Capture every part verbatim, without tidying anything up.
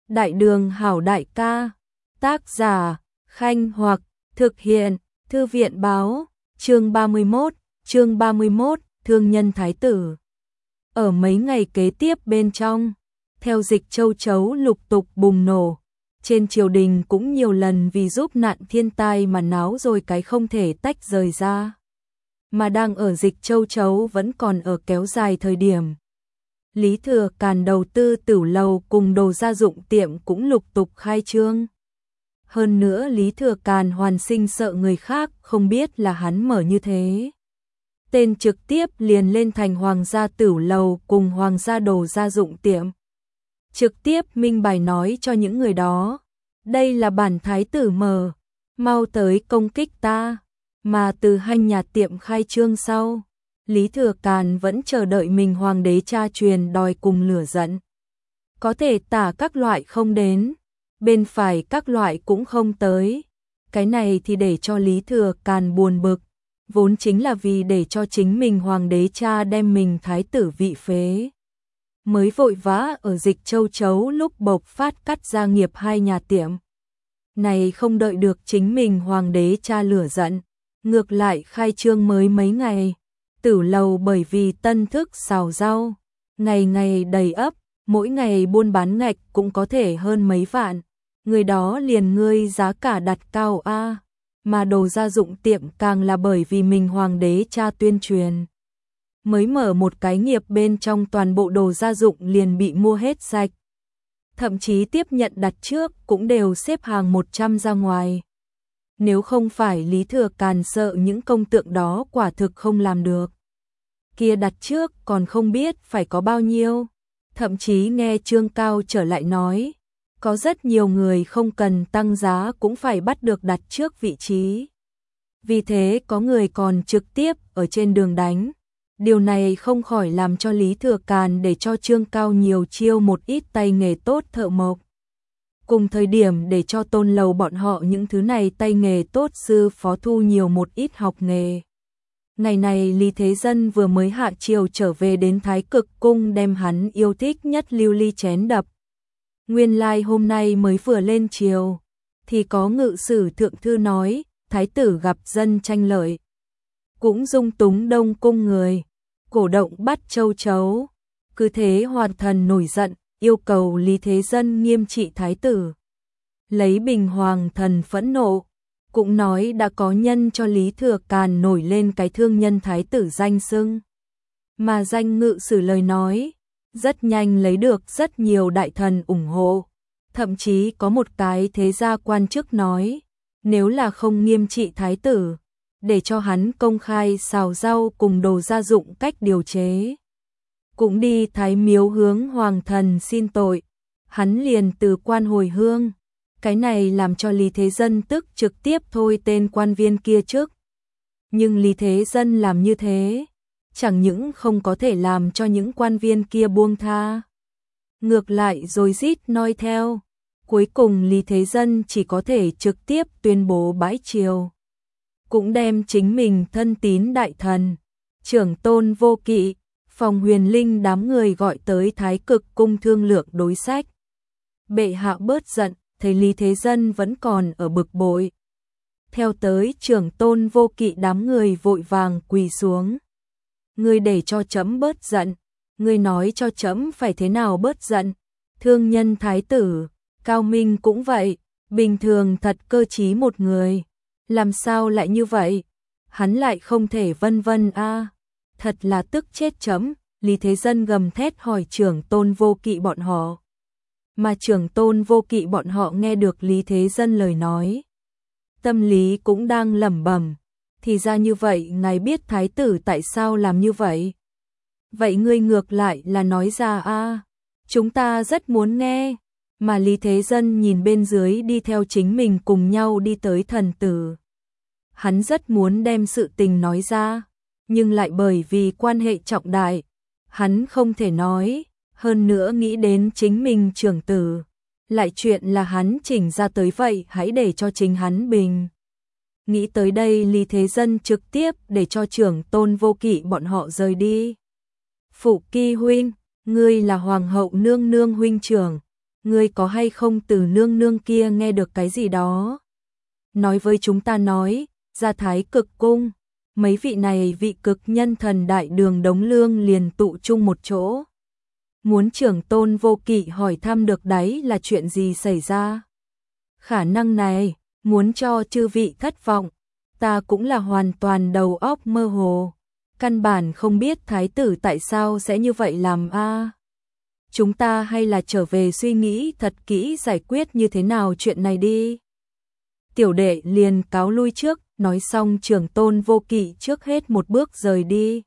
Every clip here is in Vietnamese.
Đại đường hảo đại ca, tác giả, Khanh Hoặc, thực hiện, Thư viện báo, chương ba mươi mốt, chương ba mươi mốt, thương nhân thái tử. Ở mấy ngày kế tiếp bên trong, theo dịch châu chấu lục tục bùng nổ, trên triều đình cũng nhiều lần vì giúp nạn thiên tai mà náo rồi cái không thể tách rời ra. Mà đang ở dịch châu chấu vẫn còn ở kéo dài thời điểm. Lý Thừa Càn đầu tư tửu lầu cùng đồ gia dụng tiệm cũng lục tục khai trương. Hơn nữa Lý Thừa Càn hoàn sinh sợ người khác không biết là hắn mở như thế. Tên trực tiếp liền lên thành hoàng gia tửu lầu cùng hoàng gia đồ gia dụng tiệm. Trực tiếp minh bài nói cho những người đó, đây là bản thái tử mở, mau tới công kích ta. Mà từ hành nhà tiệm khai trương sau, Lý Thừa Càn vẫn chờ đợi mình hoàng đế cha truyền đòi cùng lửa giận. Có thể tả các loại không đến, bên phải các loại cũng không tới. Cái này thì để cho Lý Thừa Càn buồn bực, vốn chính là vì để cho chính mình hoàng đế cha đem mình thái tử vị phế. Mới vội vã ở dịch châu chấu lúc bộc phát cắt gia nghiệp hai nhà tiệm. Này không đợi được chính mình hoàng đế cha lửa giận, ngược lại khai trương mới mấy ngày. Tửu lầu bởi vì tân thức xào rau, ngày ngày đầy ấp, mỗi ngày buôn bán ngạch cũng có thể hơn mấy vạn. Người đó liền ngươi giá cả đặt cao a, mà đồ gia dụng tiệm càng là bởi vì mình hoàng đế cha tuyên truyền. Mới mở một cái nghiệp bên trong toàn bộ đồ gia dụng liền bị mua hết sạch. Thậm chí tiếp nhận đặt trước cũng đều xếp hàng một trăm ra ngoài. Nếu không phải Lý Thừa Càn sợ những công tượng đó quả thực không làm được. Kia đặt trước còn không biết phải có bao nhiêu. Thậm chí nghe Trương Cao trở lại nói, có rất nhiều người không cần tăng giá cũng phải bắt được đặt trước vị trí. Vì thế có người còn trực tiếp ở trên đường đánh. Điều này không khỏi làm cho Lý Thừa Càn để cho Trương Cao nhiều chiêu một ít tay nghề tốt thợ mộc. Cùng thời điểm để cho tôn lầu bọn họ những thứ này tay nghề tốt sư phó thu nhiều một ít học nghề. Ngày này Lý Thế Dân vừa mới hạ triều trở về đến Thái Cực Cung đem hắn yêu thích nhất lưu ly chén đập. Nguyên lai like hôm nay mới vừa lên triều, thì có ngự sử thượng thư nói, thái tử gặp dân tranh lợi. Cũng dung túng Đông Cung người, cổ động bắt châu chấu. Cứ thế Hoàn Thần nổi giận, yêu cầu Lý Thế Dân nghiêm trị thái tử. Lấy bình Hoàng Thần phẫn nộ, cũng nói đã có nhân cho Lý Thừa Càn nổi lên cái thương nhân thái tử danh xưng. Mà danh ngự sử lời nói, rất nhanh lấy được rất nhiều đại thần ủng hộ. Thậm chí có một cái thế gia quan chức nói, nếu là không nghiêm trị thái tử, để cho hắn công khai xào rau cùng đồ gia dụng cách điều chế. Cũng đi Thái Miếu hướng Hoàng Thần xin tội, hắn liền từ quan hồi hương. Cái này làm cho Lý Thế Dân tức trực tiếp thôi tên quan viên kia trước. Nhưng Lý Thế Dân làm như thế, chẳng những không có thể làm cho những quan viên kia buông tha. Ngược lại rồi rít noi theo. Cuối cùng Lý Thế Dân chỉ có thể trực tiếp tuyên bố bãi triều. Cũng đem chính mình thân tín đại thần, trưởng tôn Vô Kỵ, Phòng Huyền Linh đám người gọi tới Thái Cực Cung thương lượng đối sách. Bệ hạ bớt giận, thấy Lý Thế Dân vẫn còn ở bực bội. Theo tới trưởng tôn Vô Kỵ đám người vội vàng quỳ xuống. Ngươi để cho trẫm bớt giận, ngươi nói cho trẫm phải thế nào bớt giận. Thương nhân thái tử, Cao Minh cũng vậy, bình thường thật cơ trí một người. Làm sao lại như vậy? Hắn lại không thể vân vân a. Thật là tức chết chấm. Lý Thế Dân gầm thét hỏi trưởng tôn Vô Kỵ bọn họ. Mà trưởng tôn Vô Kỵ bọn họ nghe được Lý Thế Dân lời nói. Tâm lý cũng đang lẩm bẩm. Thì ra như vậy ngài biết thái tử tại sao làm như vậy? Vậy ngươi ngược lại là nói ra a. Chúng ta rất muốn nghe. Mà Lý Thế Dân nhìn bên dưới đi theo chính mình cùng nhau đi tới thần tử. Hắn rất muốn đem sự tình nói ra, nhưng lại bởi vì quan hệ trọng đại, hắn không thể nói, hơn nữa nghĩ đến chính mình trưởng tử. Lại chuyện là hắn chỉnh ra tới vậy hãy để cho chính hắn bình. Nghĩ tới đây Lý Thế Dân trực tiếp để cho trưởng tôn Vô Kỵ bọn họ rời đi. Phụ Kỳ huynh, ngươi là hoàng hậu nương nương huynh trưởng, ngươi có hay không từ nương nương kia nghe được cái gì đó? Nói với chúng ta nói, ra Thái Cực cung, mấy vị này vị cực nhân thần đại đường Đống Lương liền tụ chung một chỗ. Muốn trưởng tôn Vô Kỵ hỏi thăm được đấy là chuyện gì xảy ra. Khả năng này, muốn cho chư vị thất vọng, ta cũng là hoàn toàn đầu óc mơ hồ. Căn bản không biết thái tử tại sao sẽ như vậy làm a. Chúng ta hay là trở về suy nghĩ thật kỹ giải quyết như thế nào chuyện này đi. Tiểu đệ liền cáo lui trước, nói xong trưởng tôn Vô Kỵ trước hết một bước rời đi.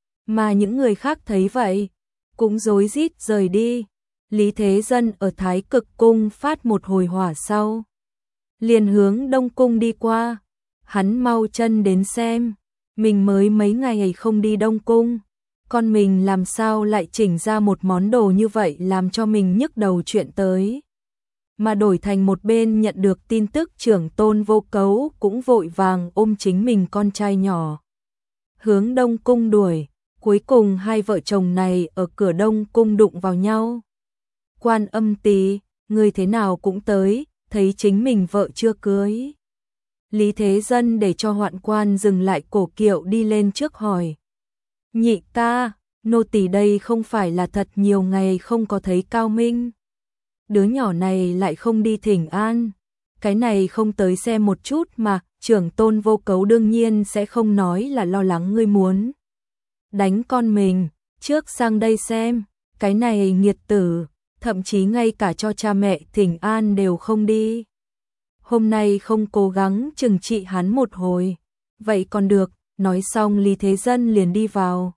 Mà những người khác thấy vậy, cũng rối rít rời đi. Lý Thế Dân ở Thái Cực cung phát một hồi hỏa sau, liền hướng Đông cung đi qua. Hắn mau chân đến xem, mình mới mấy ngày không đi Đông cung, con mình làm sao lại chỉnh ra một món đồ như vậy làm cho mình nhức đầu chuyện tới. Mà đổi thành một bên nhận được tin tức trưởng tôn Vô Cấu cũng vội vàng ôm chính mình con trai nhỏ hướng Đông cung đuổi. Cuối cùng hai vợ chồng này ở cửa Đông cung đụng vào nhau. Quan Âm Tỳ, người thế nào cũng tới, thấy chính mình vợ chưa cưới. Lý Thế Dân để cho Hoạn Quan dừng lại cổ kiệu đi lên trước hỏi. Nhị ca, nô tỳ đây không phải là thật nhiều ngày không có thấy Cao Minh. Đứa nhỏ này lại không đi thỉnh an. Cái này không tới xem một chút mà, trưởng tôn Vô Cấu đương nhiên sẽ không nói là lo lắng ngươi muốn đánh con mình, trước sang đây xem, cái này nghiệt tử, thậm chí ngay cả cho cha mẹ thỉnh an đều không đi. Hôm nay không cố gắng trừng trị hắn một hồi, vậy còn được, nói xong Lý Thế Dân liền đi vào.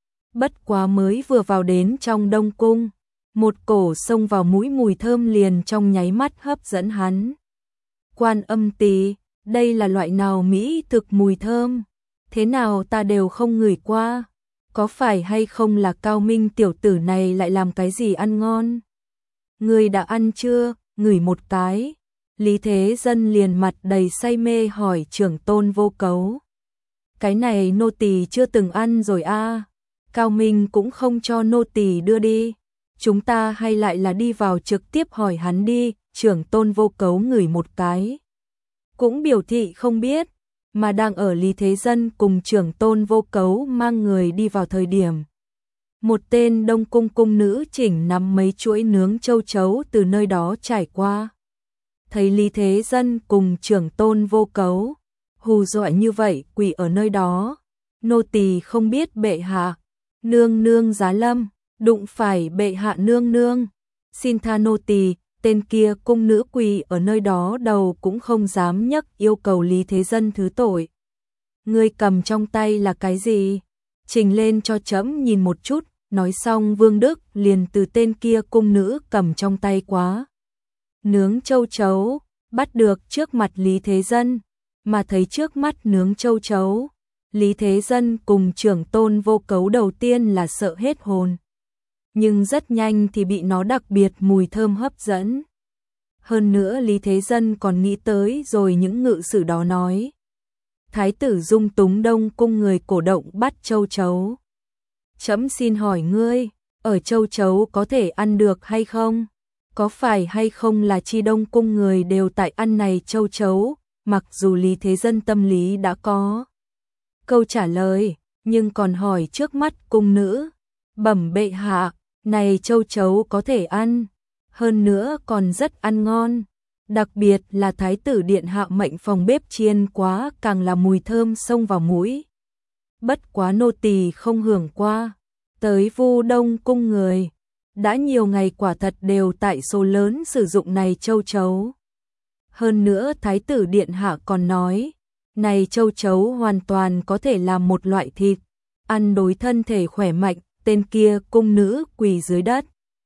Bất quá mới vừa vào đến trong Đông cung, một cổ xông vào mũi mùi thơm liền trong nháy mắt hấp dẫn hắn. Quan Âm Tỳ, đây là loại nào mỹ thực mùi thơm, thế nào ta đều không ngửi qua. Có phải hay không là Cao Minh tiểu tử này lại làm cái gì ăn ngon? Ngươi đã ăn chưa? Ngửi một cái. Lý Thế Dân liền mặt đầy say mê hỏi trưởng tôn Vô Cấu. Cái này nô tỳ chưa từng ăn rồi a. Cao Minh cũng không cho nô tỳ đưa đi. Chúng ta hay lại là đi vào trực tiếp hỏi hắn đi. Trưởng tôn Vô Cấu ngửi một cái, cũng biểu thị không biết. Mà đang ở Lý Thế Dân cùng trưởng tôn Vô Cấu mang người đi vào thời điểm, một tên Đông cung cung nữ chỉnh nắm mấy chuỗi nướng châu chấu từ nơi đó trải qua. Thấy Lý Thế Dân cùng trưởng tôn Vô Cấu hù dọa như vậy quỳ ở nơi đó, nô tỳ không biết bệ hạ, nương nương giá lâm, đụng phải bệ hạ nương nương, xin tha nô tỳ. Tên kia cung nữ quỳ ở nơi đó đầu cũng không dám nhấc, yêu cầu Lý Thế Dân thứ tội. Ngươi cầm trong tay là cái gì? Trình lên cho trẫm nhìn một chút. Nói xong Vương Đức liền từ tên kia cung nữ cầm trong tay quá nướng châu chấu, bắt được trước mặt Lý Thế Dân. Mà thấy trước mắt nướng châu chấu, Lý Thế Dân cùng trưởng tôn Vô Cấu đầu tiên là sợ hết hồn, nhưng rất nhanh thì bị nó đặc biệt mùi thơm hấp dẫn. Hơn nữa Lý Thế Dân còn nghĩ tới rồi những ngự sử đó nói. Thái tử dung túng Đông cung người cổ động bắt châu chấu. Trẫm xin hỏi ngươi, ở châu chấu có thể ăn được hay không? Có phải hay không là chi Đông cung người đều tại ăn này châu chấu? Mặc dù Lý Thế Dân tâm lý đã có câu trả lời, nhưng còn hỏi trước mắt cung nữ. Bẩm bệ hạ, này châu chấu có thể ăn, hơn nữa còn rất ăn ngon. Đặc biệt là thái tử điện hạ mệnh phòng bếp chiên quá càng là mùi thơm xông vào mũi. Bất quá nô tỳ không hưởng qua, tới Vu Đông cung người đã nhiều ngày quả thật đều tại số lớn sử dụng này châu chấu. Hơn nữa thái tử điện hạ còn nói, này châu chấu hoàn toàn có thể làm một loại thịt, ăn đối thân thể khỏe mạnh. Tên kia cung nữ quỳ dưới đất,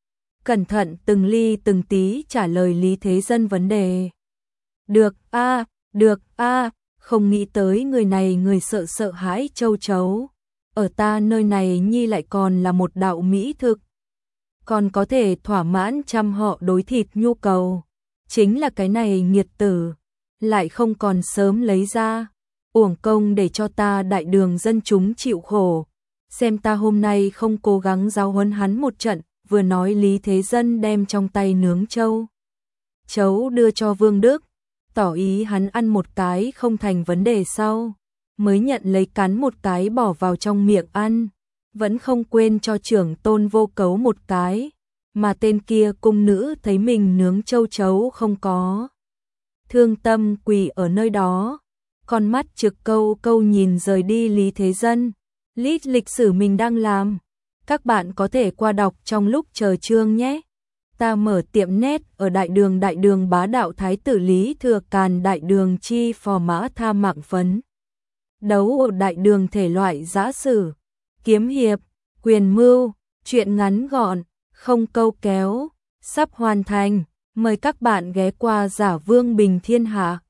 cẩn thận từng ly từng tí trả lời Lý Thế Dân vấn đề. Được a, à, được a, à, không nghĩ tới người này người sợ sợ hãi châu chấu. Ở ta nơi này nhi lại còn là một đạo mỹ thực, còn có thể thỏa mãn trăm họ đối thịt nhu cầu. Chính là cái này nghiệt tử, lại không còn sớm lấy ra, uổng công để cho ta đại đường dân chúng chịu khổ. Xem ta hôm nay không cố gắng giáo huấn hắn một trận, vừa nói Lý Thế Dân đem trong tay nướng châu chấu đưa cho Vương Đức, tỏ ý hắn ăn một cái không thành vấn đề sau, mới nhận lấy cắn một cái bỏ vào trong miệng ăn, vẫn không quên cho trưởng tôn Vô Cấu một cái, mà tên kia cung nữ thấy mình nướng châu chấu không có. Thương tâm quỳ ở nơi đó, con mắt trực câu câu nhìn rời đi Lý Thế Dân, lít lịch sử mình đang làm. Các bạn có thể qua đọc trong lúc chờ chương nhé. Ta mở tiệm net ở đại đường đại đường bá đạo thái tử Lý Thừa Càn đại đường chi phò mã tha mạng phấn. Đấu ở đại đường thể loại giã sử, kiếm hiệp, quyền mưu, truyện ngắn gọn, không câu kéo, sắp hoàn thành. Mời các bạn ghé qua Giả Vương Bình Thiên Hạ.